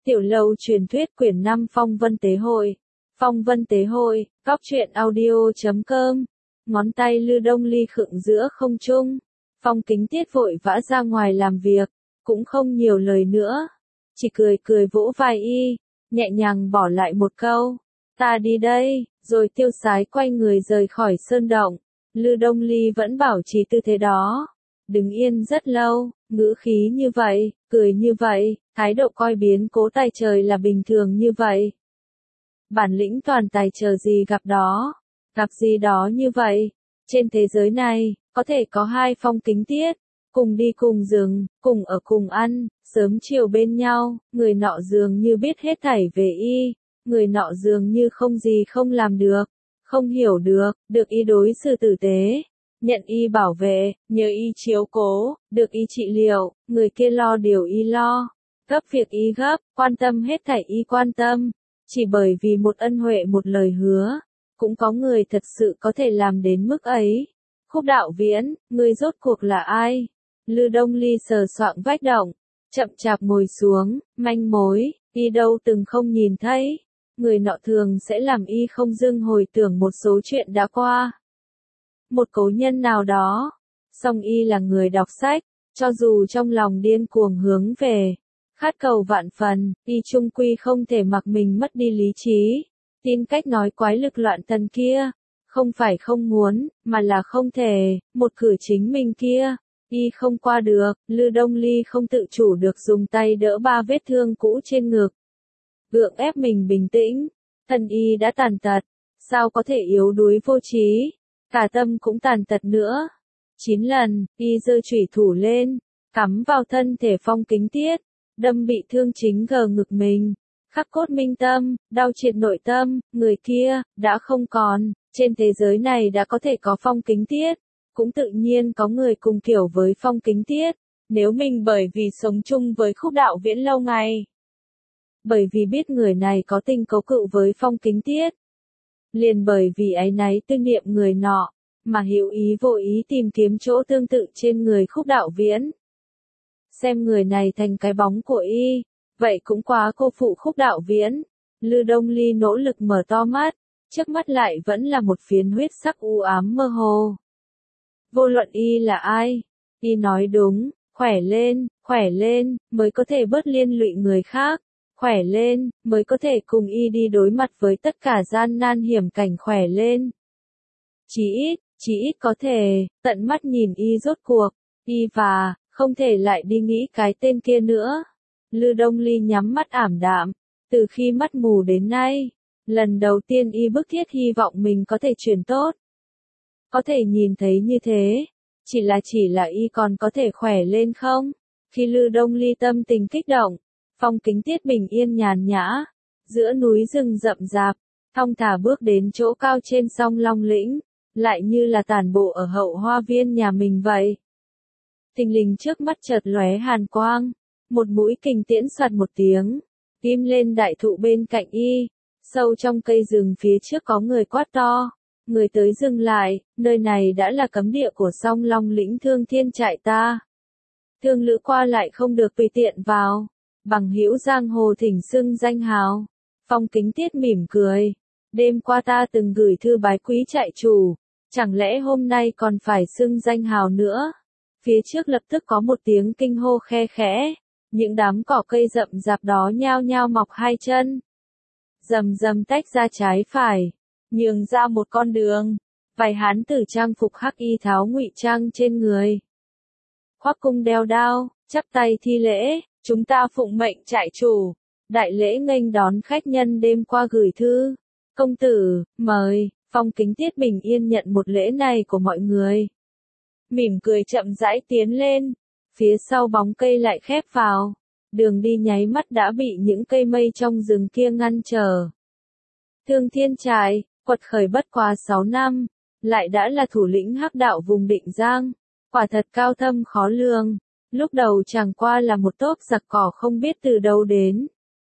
Tiểu lâu truyền thuyết quyển 5 Phong Vân Tế Hội. Phong Vân Tế Hội, góc truyện audio.com. Ngón tay Lư Đông Ly khựng giữa không trung. Phong Kính Tiết vội vã ra ngoài làm việc, cũng không nhiều lời nữa. Chỉ cười cười vỗ vai y, nhẹ nhàng bỏ lại một câu. Ta đi đây, rồi tiêu sái quay người rời khỏi sơn động. Lư Đông Ly vẫn bảo trì tư thế đó. Đứng yên rất lâu, ngữ khí như vậy, cười như vậy, thái độ coi biến cố tài trời là bình thường như vậy. Bản lĩnh toàn tài chờ gì gặp đó, gặp gì đó như vậy. Trên thế giới này, có thể có hai Phong Kính Tiết, cùng đi cùng rừng, cùng ở cùng ăn, sớm chiều bên nhau, người nọ dường như biết hết thảy về y, người nọ dường như không gì không làm được, không hiểu được y đối xử tử tế. Nhận y bảo vệ, nhờ y chiếu cố, được y trị liệu, người kia lo điều y lo, gấp việc y gấp, quan tâm hết thảy y quan tâm. Chỉ bởi vì một ân huệ một lời hứa, cũng có người thật sự có thể làm đến mức ấy. Khúc Đạo Viễn, ngươi rốt cuộc là ai? Lư Đông Ly sờ soạng vách động, chậm chạp ngồi xuống, manh mối, y đâu từng không nhìn thấy. Người nọ thường sẽ làm y không dưng hồi tưởng một số chuyện đã qua. Một cố nhân nào đó, song y là người đọc sách, cho dù trong lòng điên cuồng hướng về, khát cầu vạn phần, y chung quy không thể mặc mình mất đi lý trí. Tin cách nói quái lực loạn thần kia, không phải không muốn, mà là không thể, một cử chính mình kia, y không qua được. Lư Đông Ly không tự chủ được dùng tay đỡ ba vết thương cũ trên ngực. Gượng ép mình bình tĩnh, thân y đã tàn tật, sao có thể yếu đuối vô trí, cả tâm cũng tàn tật nữa. 9 lần, y giơ chủy thủ lên, cắm vào thân thể Phong Kính Tiết, đâm bị thương chính gờ ngực mình, khắc cốt minh tâm, đau triệt nội tâm. Người kia đã không còn, trên thế giới này đã có thể có Phong Kính Tiết, cũng tự nhiên có người cùng kiểu với Phong Kính Tiết. Nếu mình bởi vì sống chung với Khúc Đạo Viễn lâu ngày, bởi vì biết người này có tình cấu cựu với Phong Kính Tiết, liền bởi vì áy náy tư niệm người nọ, mà hữu ý vô ý tìm kiếm chỗ tương tự trên người Khúc Đạo Viễn. Xem người này thành cái bóng của y, vậy cũng quá cô phụ Khúc Đạo Viễn. Lư Đông Ly nỗ lực mở to mắt, trước mắt lại vẫn là một phiến huyết sắc u ám mơ hồ. Vô luận y là ai, y nói đúng, khỏe lên, mới có thể bớt liên lụy người khác. Khỏe lên, mới có thể cùng y đi đối mặt với tất cả gian nan hiểm cảnh. Khỏe lên. Chí ít có thể, tận mắt nhìn y rốt cuộc, y và, không thể lại đi nghĩ cái tên kia nữa. Lư Đông Ly nhắm mắt ảm đạm, từ khi mắt mù đến nay, lần đầu tiên y bức thiết hy vọng mình có thể chuyển tốt. Có thể nhìn thấy như thế, chỉ là y còn có thể khỏe lên không? Khi Lư Đông Ly tâm tình kích động, Phong Kính Tiết bình yên nhàn nhã, giữa núi rừng rậm rạp, thong thả bước đến chỗ cao trên song Long Lĩnh, lại như là tản bộ ở hậu hoa viên nhà mình vậy. Thình lình trước mắt chợt lóe hàn quang, một mũi kình tiễn soạt một tiếng, ghim lên đại thụ bên cạnh y. Sâu trong cây rừng phía trước có người quát to, người tới dừng lại, nơi này đã là cấm địa của song Long Lĩnh Thương Thiên trại ta. Thương lữ qua lại không được tùy tiện vào. Bằng hữu giang hồ thỉnh xưng danh hào. Phong Kính Tiết mỉm cười. Đêm qua ta từng gửi thư bái quý trại chủ, chẳng lẽ hôm nay còn phải xưng danh hào nữa? Phía trước lập tức có một tiếng kinh hô khe khẽ, những đám cỏ cây rậm rạp đó nhao nhao mọc hai chân, rầm rầm tách ra trái phải, nhường ra một con đường. Vài hán tử trang phục hắc y tháo ngụy trang trên người, khoác cung đeo đao, chắp tay thi lễ. Chúng ta phụng mệnh trại chủ, đại lễ nghênh đón khách nhân đêm qua gửi thư. Công tử, mời. Phong Kính Tiết bình yên nhận một lễ này của mọi người, mỉm cười chậm rãi tiến lên. Phía sau bóng cây lại khép vào, đường đi nháy mắt đã bị những cây mây trong rừng kia ngăn trở. Thương Thiên trại, quật khởi bất quá 6 năm, lại đã là thủ lĩnh hắc đạo vùng Định Giang, quả thật cao thâm khó lường. Lúc đầu chẳng qua là một tốp giặc cỏ không biết từ đâu đến,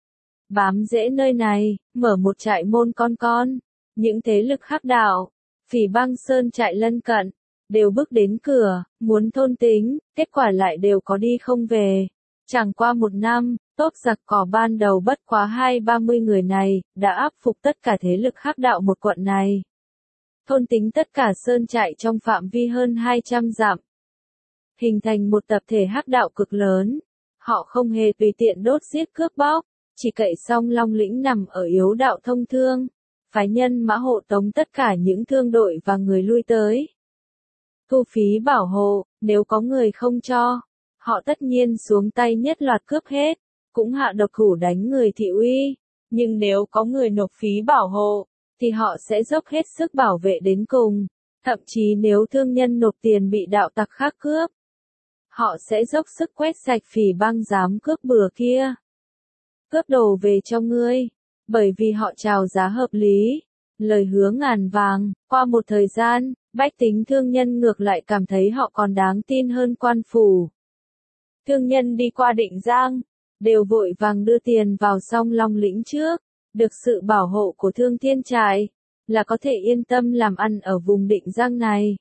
bám rễ nơi này, mở một trại môn con. Những thế lực hắc đạo, Phỉ Bang Sơn trại lân cận, đều bước đến cửa, muốn thôn tính, kết quả lại đều có đi không về. Chẳng qua 1 năm, Tốp giặc cỏ ban đầu bất quá 20-30 người này, đã áp phục tất cả thế lực hắc đạo một quận này. Thôn tính tất cả sơn trại trong phạm vi hơn 200 dặm. Hình thành một tập thể hắc đạo cực lớn. Họ không hề tùy tiện đốt giết cướp bóc, chỉ cậy xong Long Lĩnh nằm ở yếu đạo thông thương. Phái nhân mã hộ tống tất cả những thương đội và người lui tới. Thu phí bảo hộ, nếu có người không cho, họ tất nhiên xuống tay nhất loạt cướp hết, cũng hạ độc thủ đánh người thị uy. Nhưng nếu có người nộp phí bảo hộ, thì họ sẽ dốc hết sức bảo vệ đến cùng. Thậm chí nếu thương nhân nộp tiền bị đạo tặc khác cướp, họ sẽ dốc sức quét sạch phỉ bang dám cướp bừa kia. Cướp đồ về cho ngươi, bởi vì họ chào giá hợp lý, lời hứa ngàn vàng. Qua một thời gian, bách tính thương nhân ngược lại cảm thấy họ còn đáng tin hơn quan phủ. Thương nhân đi qua Định Giang, đều vội vàng đưa tiền vào Song Long Lĩnh trước, được sự bảo hộ của Thương Thiên Trại, là có thể yên tâm làm ăn ở vùng Định Giang này.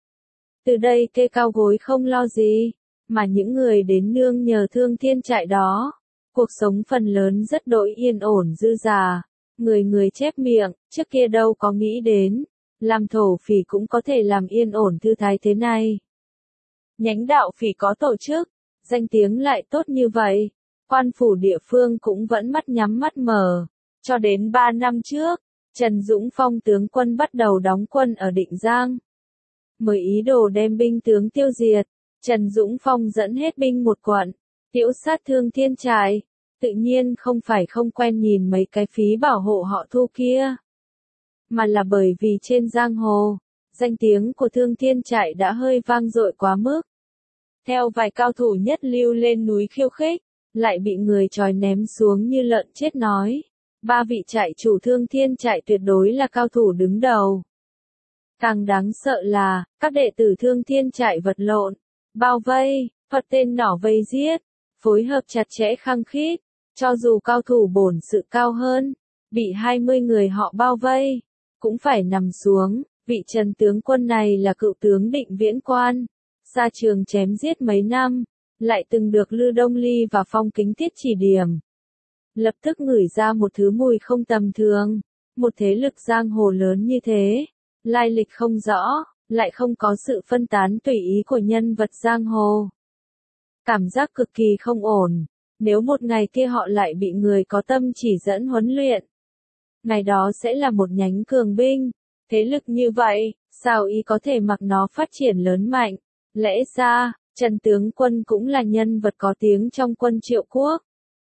Từ đây kê cao gối không lo gì, mà những người đến nương nhờ Thương Thiên Trại đó, cuộc sống phần lớn rất đỗi yên ổn dư dả. Người người chép miệng, trước kia đâu có nghĩ đến, làm thổ phỉ cũng có thể làm yên ổn thư thái thế này. Nhánh đạo phỉ có tổ chức, danh tiếng lại tốt như vậy, quan phủ địa phương cũng vẫn mắt nhắm mắt mở. Cho đến 3 năm trước, Trần Dũng Phong tướng quân bắt đầu đóng quân ở Định Giang. Mới ý đồ đem binh tướng tiêu diệt, Trần Dũng Phong dẫn hết binh một quận, tiễu sát Thương Thiên Trại. Tự nhiên không phải không quen nhìn mấy cái phí bảo hộ họ thu kia, mà là bởi vì trên giang hồ, danh tiếng của Thương Thiên Trại đã hơi vang dội quá mức. Theo vài cao thủ nhất lưu lên núi khiêu khích, lại bị người chói ném xuống như lợn chết nói. 3 vị trại chủ Thương Thiên Trại tuyệt đối là cao thủ đứng đầu. Càng đáng sợ là, các đệ tử Thương Thiên Trại vật lộn, bao vây, phật tên nỏ vây giết, phối hợp chặt chẽ khăng khít. Cho dù cao thủ bổn sự cao hơn, bị 20 người họ bao vây, cũng phải nằm xuống. Vị Trần tướng quân này là cựu tướng Định Viễn Quan, ra trường chém giết mấy năm, lại từng được Lư Đông Ly và Phong Kính Tiết chỉ điểm. Lập tức ngửi ra một thứ mùi không tầm thường, một thế lực giang hồ lớn như thế, lai lịch không rõ, lại không có sự phân tán tùy ý của nhân vật giang hồ. Cảm giác cực kỳ không ổn. Nếu một ngày kia họ lại bị người có tâm chỉ dẫn huấn luyện, ngày đó sẽ là một nhánh cường binh, thế lực như vậy, sao y có thể mặc nó phát triển lớn mạnh? Lẽ ra, Trần tướng quân cũng là nhân vật có tiếng trong quân Triệu Quốc.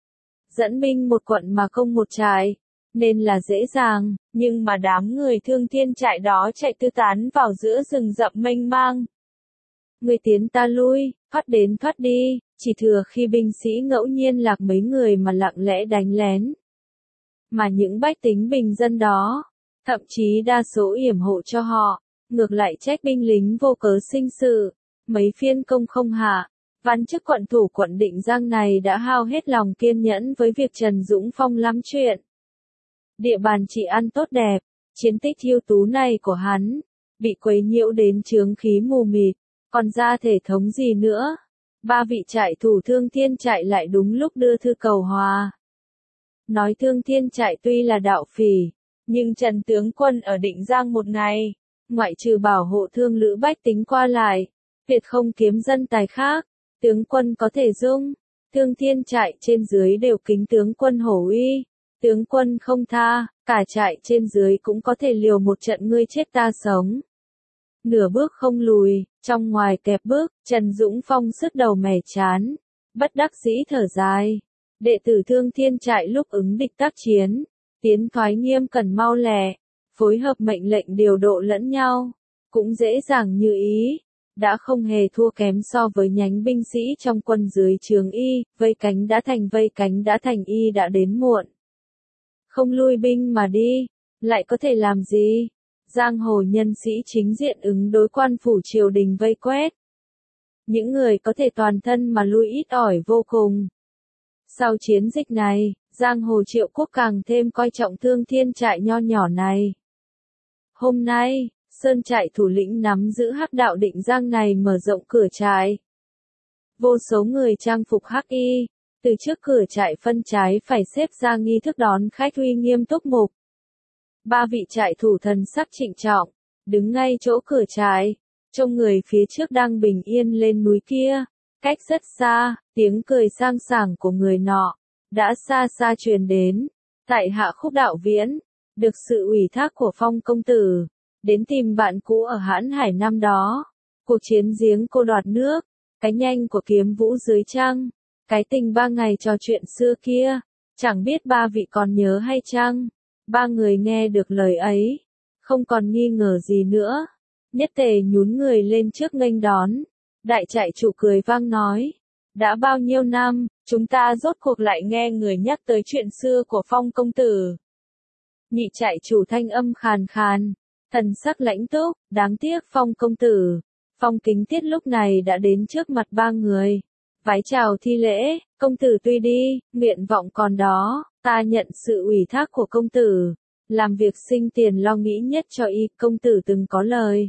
Dẫn binh một quận mà không một trại, nên là dễ dàng, nhưng mà đám người Thương Thiên Trại đó chạy tứ tán vào giữa rừng rậm mênh mang. Người tiến ta lui, thoát đến thoát đi, chỉ thừa khi binh sĩ ngẫu nhiên lạc mấy người mà lặng lẽ đánh lén. Mà những bách tính bình dân đó, thậm chí đa số yểm hộ cho họ, ngược lại trách binh lính vô cớ sinh sự, mấy phiên công không hạ. Văn chức quận thủ quận Định Giang này đã hao hết lòng kiên nhẫn với việc Trần Dũng Phong lắm chuyện. Địa bàn trị an tốt đẹp, chiến tích ưu tú này của hắn, bị quấy nhiễu đến chướng khí mù mịt, còn ra thể thống gì nữa. 3 vị trại thủ Thương Thiên Trại lại đúng lúc đưa thư cầu hòa. Nói Thương Thiên Trại tuy là đạo phỉ, nhưng Trần tướng quân ở Định Giang một ngày, ngoại trừ bảo hộ thương lữ bách tính qua lại, tuyệt không kiếm dân tài khác, tướng quân có thể dung. Thương Thiên Trại trên dưới đều kính tướng quân hổ uy, tướng quân không tha, cả trại trên dưới cũng có thể liều một trận ngươi chết ta sống. Nửa bước không lùi, trong ngoài kẹp bước, Trần Dũng Phong sứt đầu mẻ chán, bất đắc dĩ thở dài. Đệ tử Thương Thiên Trại lúc ứng địch tác chiến, tiến thoái nghiêm cẩn mau lẹ, phối hợp mệnh lệnh điều độ lẫn nhau, cũng dễ dàng như ý, đã không hề thua kém so với nhánh binh sĩ trong quân dưới trướng y, vây cánh đã thành y đã đến muộn. Không lui binh mà đi, lại có thể làm gì? Giang hồ nhân sĩ chính diện ứng đối quan phủ triều đình vây quét. Những người có thể toàn thân mà lui ít ỏi vô cùng. Sau chiến dịch này, giang hồ Triệu Quốc càng thêm coi trọng Thương Thiên Trại nho nhỏ này. Hôm nay, Sơn Trại thủ lĩnh nắm giữ hắc đạo Định Giang này mở rộng cửa trại. Vô số người trang phục hắc y, Từ trước cửa trại phân trái phải xếp ra nghi thức đón khách uy nghiêm túc mục. 3 vị trại thủ thần sắc trịnh trọng, đứng ngay chỗ cửa trại, trông người phía trước đang bình yên lên núi kia, cách rất xa, tiếng cười sang sảng của người nọ, đã xa xa truyền đến. Tại hạ Khúc Đạo Viễn, được sự ủy thác của Phong công tử, đến tìm bạn cũ ở Hãn Hải năm đó. Cuộc chiến giếng cô đoạt nước, cái nhanh của kiếm vũ dưới trăng, cái tình 3 ngày trò chuyện xưa kia, chẳng biết 3 vị còn nhớ hay chăng? 3 người nghe được lời ấy, không còn nghi ngờ gì nữa, nhất tề nhún người lên trước nghênh đón. Đại trại chủ cười vang nói, đã bao nhiêu năm, chúng ta rốt cuộc lại nghe người nhắc tới chuyện xưa của Phong công tử. Nhị trại chủ thanh âm khàn khàn, thần sắc lãnh túc, đáng tiếc Phong công tử. Phong Kính Tiết lúc này đã đến trước mặt 3 người, vái chào thi lễ, công tử tuy đi, nguyện vọng còn đó, ta nhận sự ủy thác của công tử, làm việc sinh tiền lo nghĩ nhất cho y, công tử từng có lời.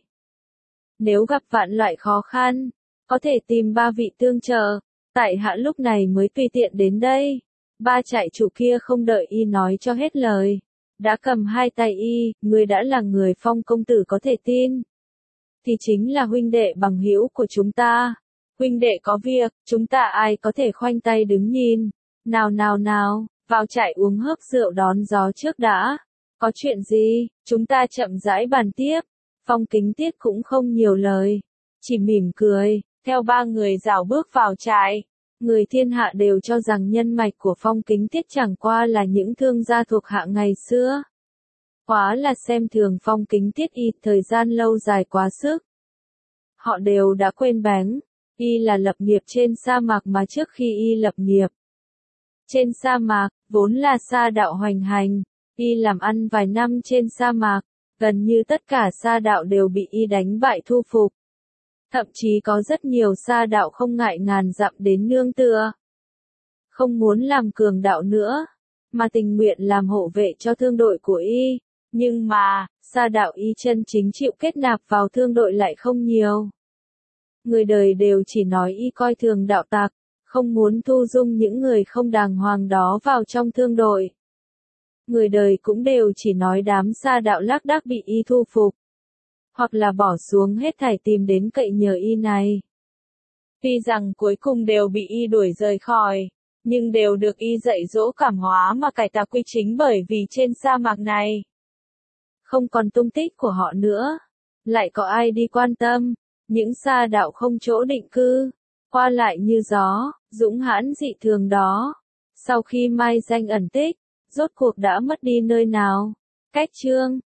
Nếu gặp vạn loại khó khăn, có thể tìm 3 vị tương trợ, tại hạ lúc này mới tùy tiện đến đây. 3 trại chủ kia không đợi y nói cho hết lời, đã cầm hai tay y, người đã là người Phong công tử có thể tin, thì chính là huynh đệ bằng hữu của chúng ta. Huynh đệ có việc, chúng ta ai có thể khoanh tay đứng nhìn. Nào nào nào, vào trại uống hớp rượu đón gió trước đã. Có chuyện gì, chúng ta chậm rãi bàn tiếp. Phong Kính Tiết cũng không nhiều lời, chỉ mỉm cười, theo 3 người rảo bước vào trại. Người thiên hạ đều cho rằng nhân mạch của Phong Kính Tiết chẳng qua là những thương gia thuộc hạ ngày xưa. Quá là xem thường Phong Kính Tiết y thời gian lâu dài quá sức. Họ đều đã quên bén, y là lập nghiệp trên sa mạc mà trước khi y lập nghiệp. Trên sa mạc, vốn là sa đạo hoành hành, y làm ăn vài năm trên sa mạc, gần như tất cả sa đạo đều bị y đánh bại thu phục. Thậm chí có rất nhiều sa đạo không ngại ngàn dặm đến nương tựa. Không muốn làm cường đạo nữa, mà tình nguyện làm hộ vệ cho thương đội của y. Nhưng mà, sa đạo y chân chính chịu kết nạp vào thương đội lại không nhiều. Người đời đều chỉ nói y coi thường đạo tặc, không muốn thu dung những người không đàng hoàng đó vào trong thương đội. Người đời cũng đều chỉ nói đám sa đạo lác đác bị y thu phục, hoặc là bỏ xuống hết thảy tìm đến cậy nhờ y này. Tuy rằng cuối cùng đều bị y đuổi rời khỏi, nhưng đều được y dạy dỗ cảm hóa mà cải tạo quy chính, bởi vì trên sa mạc này không còn tung tích của họ nữa, lại có ai đi quan tâm. Những sa đạo không chỗ định cư, qua lại như gió, dũng hãn dị thường đó, sau khi mai danh ẩn tích, rốt cuộc đã mất đi nơi nào. Cách chương